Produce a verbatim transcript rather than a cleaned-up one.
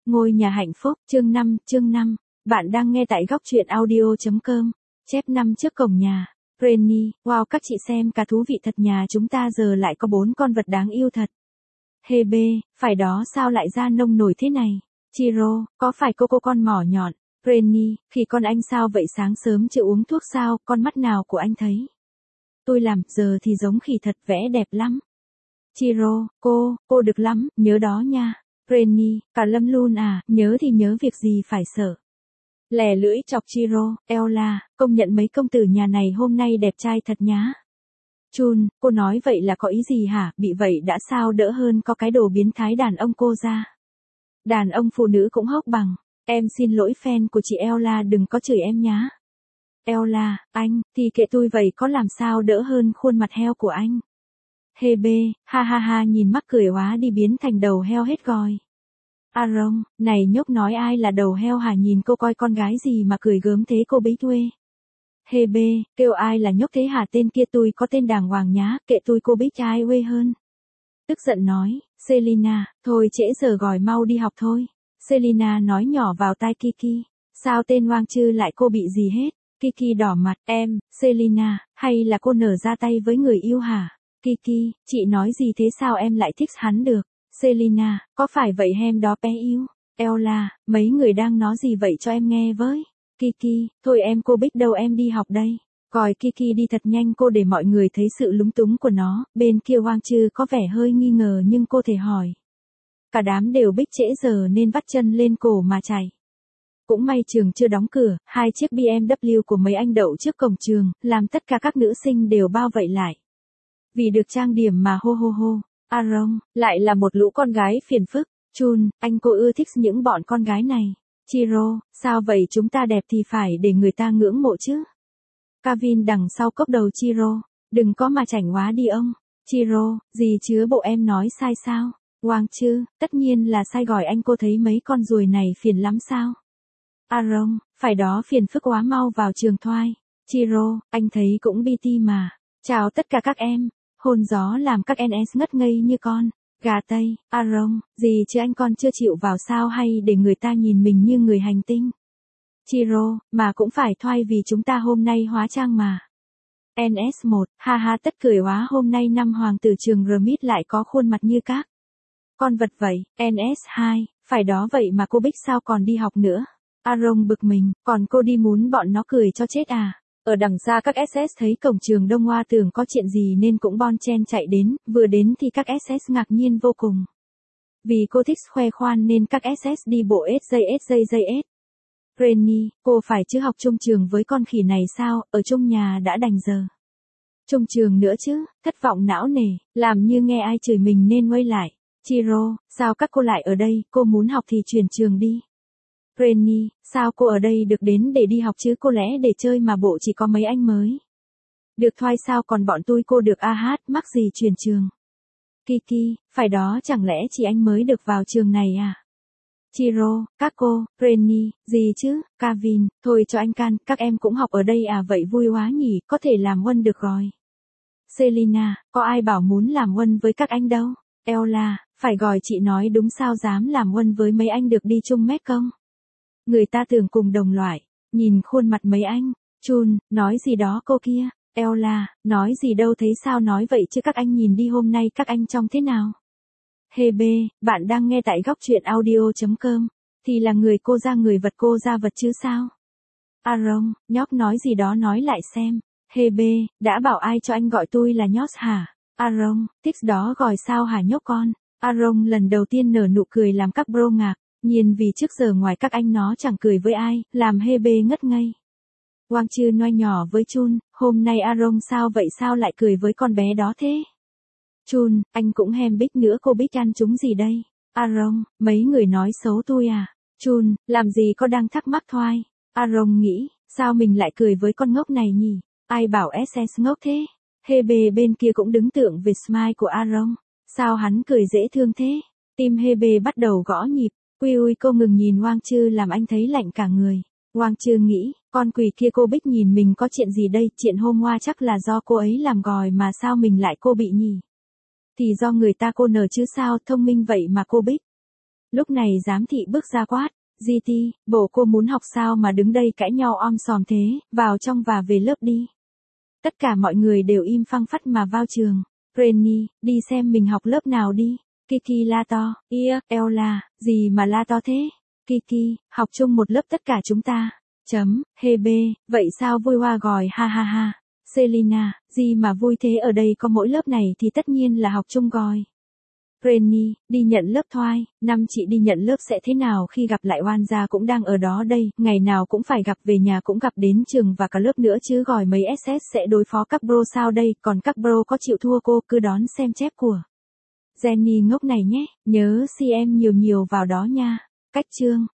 Ngôi nhà hạnh phúc, chương năm, chương năm. Bạn đang nghe tại góc truyện audio chấm com. Chép năm trước cổng nhà. Granny, wow các chị xem cả thú vị thật, nhà chúng ta giờ lại có bốn con vật đáng yêu thật. Hê bê, phải đó, sao lại da nông nổi thế này? Chiro, có phải cô cô con mỏ nhọn? Granny, khi con anh sao vậy, sáng sớm chưa uống thuốc sao, con mắt nào của anh thấy? Tôi làm, giờ thì giống khỉ thật, vẽ đẹp lắm. Chiro, cô, cô được lắm, nhớ đó nha. Granny, cả Lâm luôn à, nhớ thì nhớ, việc gì phải sợ. Lè lưỡi chọc Chiro, Ella, công nhận mấy công tử nhà này hôm nay đẹp trai thật nhá. Chun, cô nói vậy là có ý gì hả, bị vậy đã sao đỡ hơn có cái đồ biến thái đàn ông cô ra. Đàn ông phụ nữ cũng hốc bằng, em xin lỗi fan của chị Ella, đừng có chửi em nhá. Ella, anh, thì kệ tôi vậy, có làm sao đỡ hơn khuôn mặt heo của anh. Hê bê, ha ha ha, nhìn mắc cười hóa đi, biến thành đầu heo hết rồi. Aaron, này nhóc, nói ai là đầu heo hả, nhìn cô coi con gái gì mà cười gớm thế cô bấy thuê. Hê bê, kêu ai là nhóc thế hả, tên kia tôi có tên đàng hoàng nhá, kệ tôi cô bấy trai quê hơn. Tức giận nói, Selina, thôi trễ giờ rồi, mau đi học thôi. Selina nói nhỏ vào tai Kiki, sao tên Hoang Chư lại cô bị gì hết. Kiki đỏ mặt, em, Selina, hay là cô nở ra tay với người yêu hả? Kiki, chị nói gì thế, sao em lại thích hắn được? Selina, có phải vậy hem đó bé yêu? Ella, mấy người đang nói gì vậy cho em nghe với. Kiki, thôi em, cô Bích đâu, em đi học đây. Gọi Kiki đi thật nhanh cô, để mọi người thấy sự lúng túng của nó. Bên kia Hoang Chư có vẻ hơi nghi ngờ nhưng cô thể hỏi. Cả đám đều Bích trễ giờ nên vắt chân lên cổ mà chạy. Cũng may trường chưa đóng cửa, hai chiếc bê em vê của mấy anh đậu trước cổng trường, làm tất cả các nữ sinh đều bao vây lại. Vì được trang điểm mà hô hô hô. Aaron, lại là một lũ con gái phiền phức. Chun, anh cô ưa thích những bọn con gái này. Chiro, sao vậy, chúng ta đẹp thì phải để người ta ngưỡng mộ chứ. Kavin đằng sau cốc đầu Chiro, đừng có mà chảnh quá đi ông. Chiro, gì chứ, bộ em nói sai sao? Hoang Chư, tất nhiên là sai, gọi anh, cô thấy mấy con ruồi này phiền lắm sao? Aaron, phải đó, phiền phức quá, mau vào trường thoai. Chiro, anh thấy cũng bê tê mà. Chào tất cả các em. Hôn gió làm các en ét ngất ngây như con gà Tây. Aaron, gì chứ anh, con chưa chịu vào sao, hay để người ta nhìn mình như người hành tinh? Chiro, mà cũng phải thoai vì chúng ta hôm nay hóa trang mà. en ét một, ha ha, tất cười hóa, hôm nay năm hoàng tử trường Remit lại có khuôn mặt như các con vật vậy. en ét hai, phải đó, vậy mà cô Bích sao còn đi học nữa? Aaron bực mình, còn cô đi muốn bọn nó cười cho chết à? Ở đằng xa các ét ét thấy cổng trường đông hoa, tưởng có chuyện gì nên cũng bon chen chạy đến, vừa đến thì các ét ét ngạc nhiên vô cùng. Vì cô thích khoe khoan nên các ét ét đi bộ ét giây ét giây giây ét. Granny, cô phải chứ học chung trường với con khỉ này sao, ở chung nhà đã đành giờ. Chung trường nữa chứ, thất vọng não nề, làm như nghe ai chửi mình nên quay lại. Chiro, sao các cô lại ở đây, cô muốn học thì chuyển trường đi. Granny, sao cô ở đây được, đến để đi học chứ, cô lẽ để chơi mà bộ chỉ có mấy anh mới. Được thoai sao, còn bọn tôi cô được a hát, mắc gì chuyển trường. Kiki, phải đó, chẳng lẽ chỉ anh mới được vào trường này à? Chiro, các cô, Granny, gì chứ, Kavin, thôi cho anh can, các em cũng học ở đây à, vậy vui quá nhỉ, có thể làm huân được rồi. Selina, có ai bảo muốn làm huân với các anh đâu. Ella, phải gọi chị nói đúng, sao dám làm huân với mấy anh được đi chung mét không? Người ta tưởng cùng đồng loại, nhìn khuôn mặt mấy anh. Chun, nói gì đó cô kia. Ella, nói gì đâu, thấy sao nói vậy chứ, các anh nhìn đi, hôm nay các anh trông thế nào? Hê bê, bạn đang nghe tại góc truyện audio chấm com. Thì là người cô ra người, vật cô ra vật chứ sao? Aaron, nhóc nói gì đó, nói lại xem. Hê bê, đã bảo ai cho anh gọi tôi là nhóc hả? Aaron, thích đó gọi sao hả nhóc con? Aaron lần đầu tiên nở nụ cười làm các bro ngạc. Nhìn vì trước giờ ngoài các anh nó chẳng cười với ai, làm Hê bê ngất ngây. Hoang Chư nói nhỏ với Chun, hôm nay Aaron sao vậy, sao lại cười với con bé đó thế? Chun, anh cũng hem Bích nữa, cô Bích ăn chúng gì đây? Aaron, mấy người nói xấu tôi à? Chun, làm gì có, đang thắc mắc thoai. Aaron nghĩ, sao mình lại cười với con ngốc này nhỉ? Ai bảo ét ét ngốc thế? Hê bê bên kia cũng đứng tượng về smile của Aaron. Sao hắn cười dễ thương thế? Tim Hê bê bắt đầu gõ nhịp. Ui ui, cô ngừng nhìn Hoang Chư làm anh thấy lạnh cả người. Hoang Chư nghĩ, con quỷ kia cô Bích nhìn mình có chuyện gì đây, chuyện hôm qua chắc là do cô ấy làm gòi mà sao mình lại cô bị nhỉ? Thì do người ta cô nở chứ sao, thông minh vậy mà cô Bích. Lúc này giám thị bước ra quát, giê tê, bộ cô muốn học sao mà đứng đây cãi nhau om sòm thế, vào trong và về lớp đi. Tất cả mọi người đều im phăng phắt mà vào trường. Rennie, đi xem mình học lớp nào đi. Kiki la to, ia, Ella, gì mà la to thế? Kiki, học chung một lớp tất cả chúng ta. Chấm, Hebe, vậy sao vui hoa gòi ha ha ha. Selina, gì mà vui thế, ở đây có mỗi lớp này thì tất nhiên là học chung rồi. Rennie, đi nhận lớp thoai, năm chị đi nhận lớp sẽ thế nào khi gặp lại oan gia cũng đang ở đó đây, ngày nào cũng phải gặp, về nhà cũng gặp, đến trường và cả lớp nữa chứ, gọi mấy ét ét sẽ đối phó các bro sao đây, còn các bro có chịu thua cô, cứ đón xem chép của Jenny ngốc này nhé, nhớ xê em nhiều nhiều vào đó nha. Cách chương